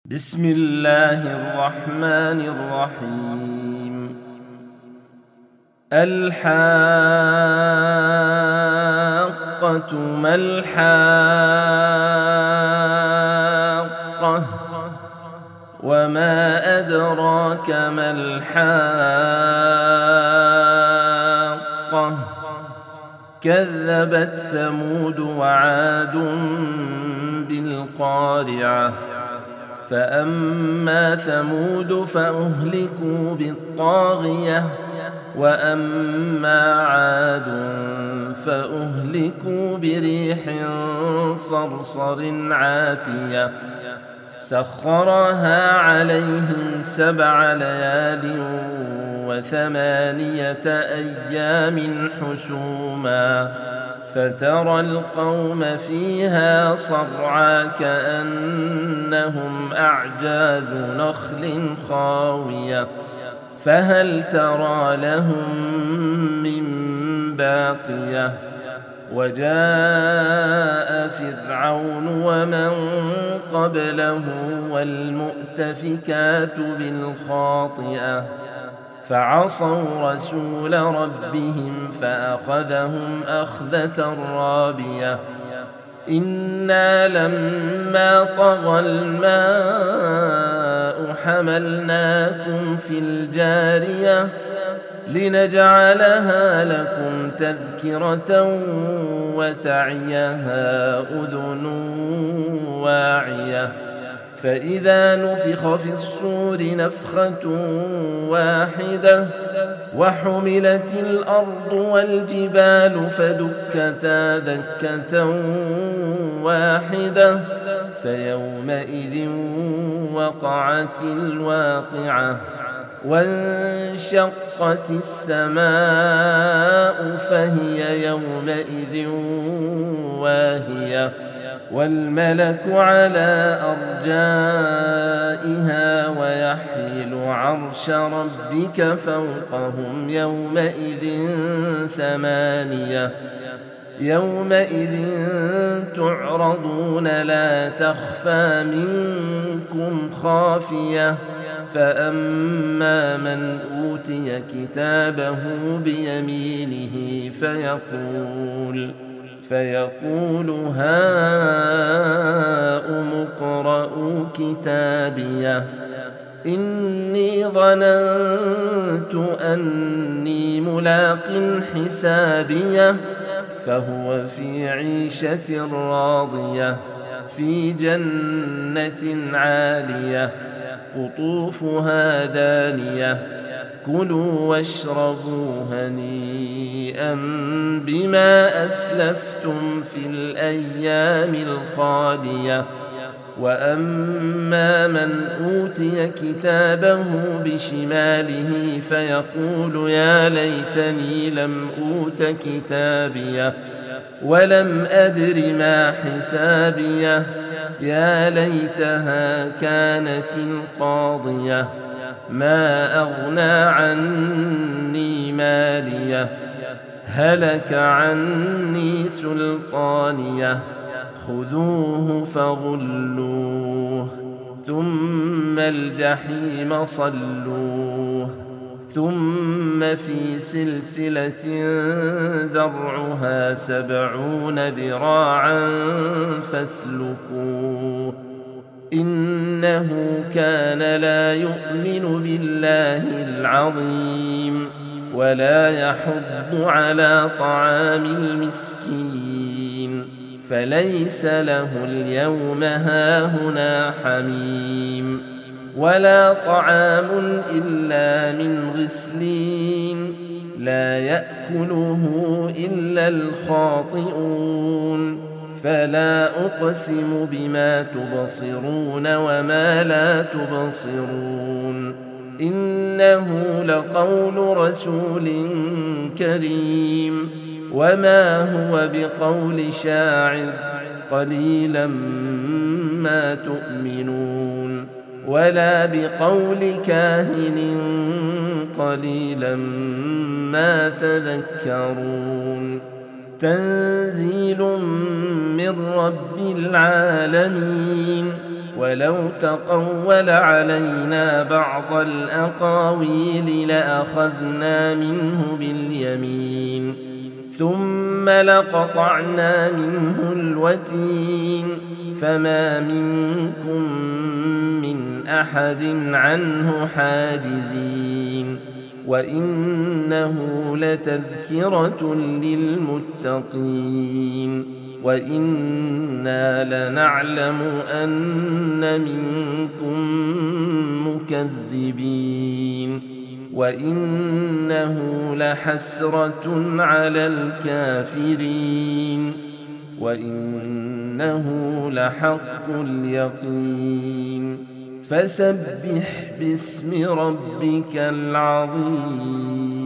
بسم الله الرحمن الرحيم. الحاقة ما الحاقة وما أدراك ما الحاقة كذبت ثمود وعاد بالقارعة فأما ثمود فأهلكوا بالطاغية وأما عاد فأهلكوا بريح صرصر عاتية سخرها عليهم 7 ليال و8 أيام حسوما فترى القوم فيها صرعى كأنهم أعجاز نخل خاوية فهل ترى لهم من باقية وجاء فرعون ومن قبله والمؤتفكات بالخاطئة فعصوا رسول ربهم فأخذهم أخذة رابية إنا لما طغى الماء حملناكم في الجارية لنجعلها لكم تذكرة وتعيها أذن واعية فإذا نفخ في الصور نفخة واحدة وحملت الأرض والجبال فدكتا دكة واحدة فيومئذ وقعت الواقعة وانشقت السماء فهي يومئذ واهية والملك على أرجائها ويحمل عرش ربك فوقهم يومئذ 8 يومئذ تعرضون لا تخفى منكم خافية فأما من أوتي كتابه بيمينه فيقول هاؤم اقرءوا كتابيه إني ظننت أني ملاق حسابيه فهو في عيشة راضية في جنة عالية قطوفها دانية كلوا واشربوا هنيئا بما أسلفتم في الأيام الخالية وأما من أوتي كتابه بشماله فيقول يا ليتني لم أوت كتابيه ولم أدر ما حسابيه يا ليتها كانت القاضية ما أغنى عني ماليه هلك عني سلطانيه خذوه فغلوه ثم الجحيم صلوه ثم في سلسلة ذرعها 70 ذراعا فاسلكوه إنه كان لا يؤمن بالله العظيم ولا يحض على طعام المسكين فليس له اليوم هاهنا حميم ولا طعام إلا من غسلين لا يأكله إلا الخاطئون فلا أقسم بما تبصرون وما لا تبصرون إنه لقول رسول كريم وما هو بقول شاعر قليلا ما تؤمنون ولا بقول كاهن قليلا ما تذكرون تنزيل من رب العالمين ولو تقول علينا بعض الأقاويل لأخذنا منه باليمين ثم لقطعنا منه الوتين فما منكم من أحد عنه حاجزين وإنه لتذكرة للمتقين وإنا لنعلم أن منكم مكذبين وإنه لحسرة على الكافرين وإنه لحق اليقين فسبح باسم ربك العظيم.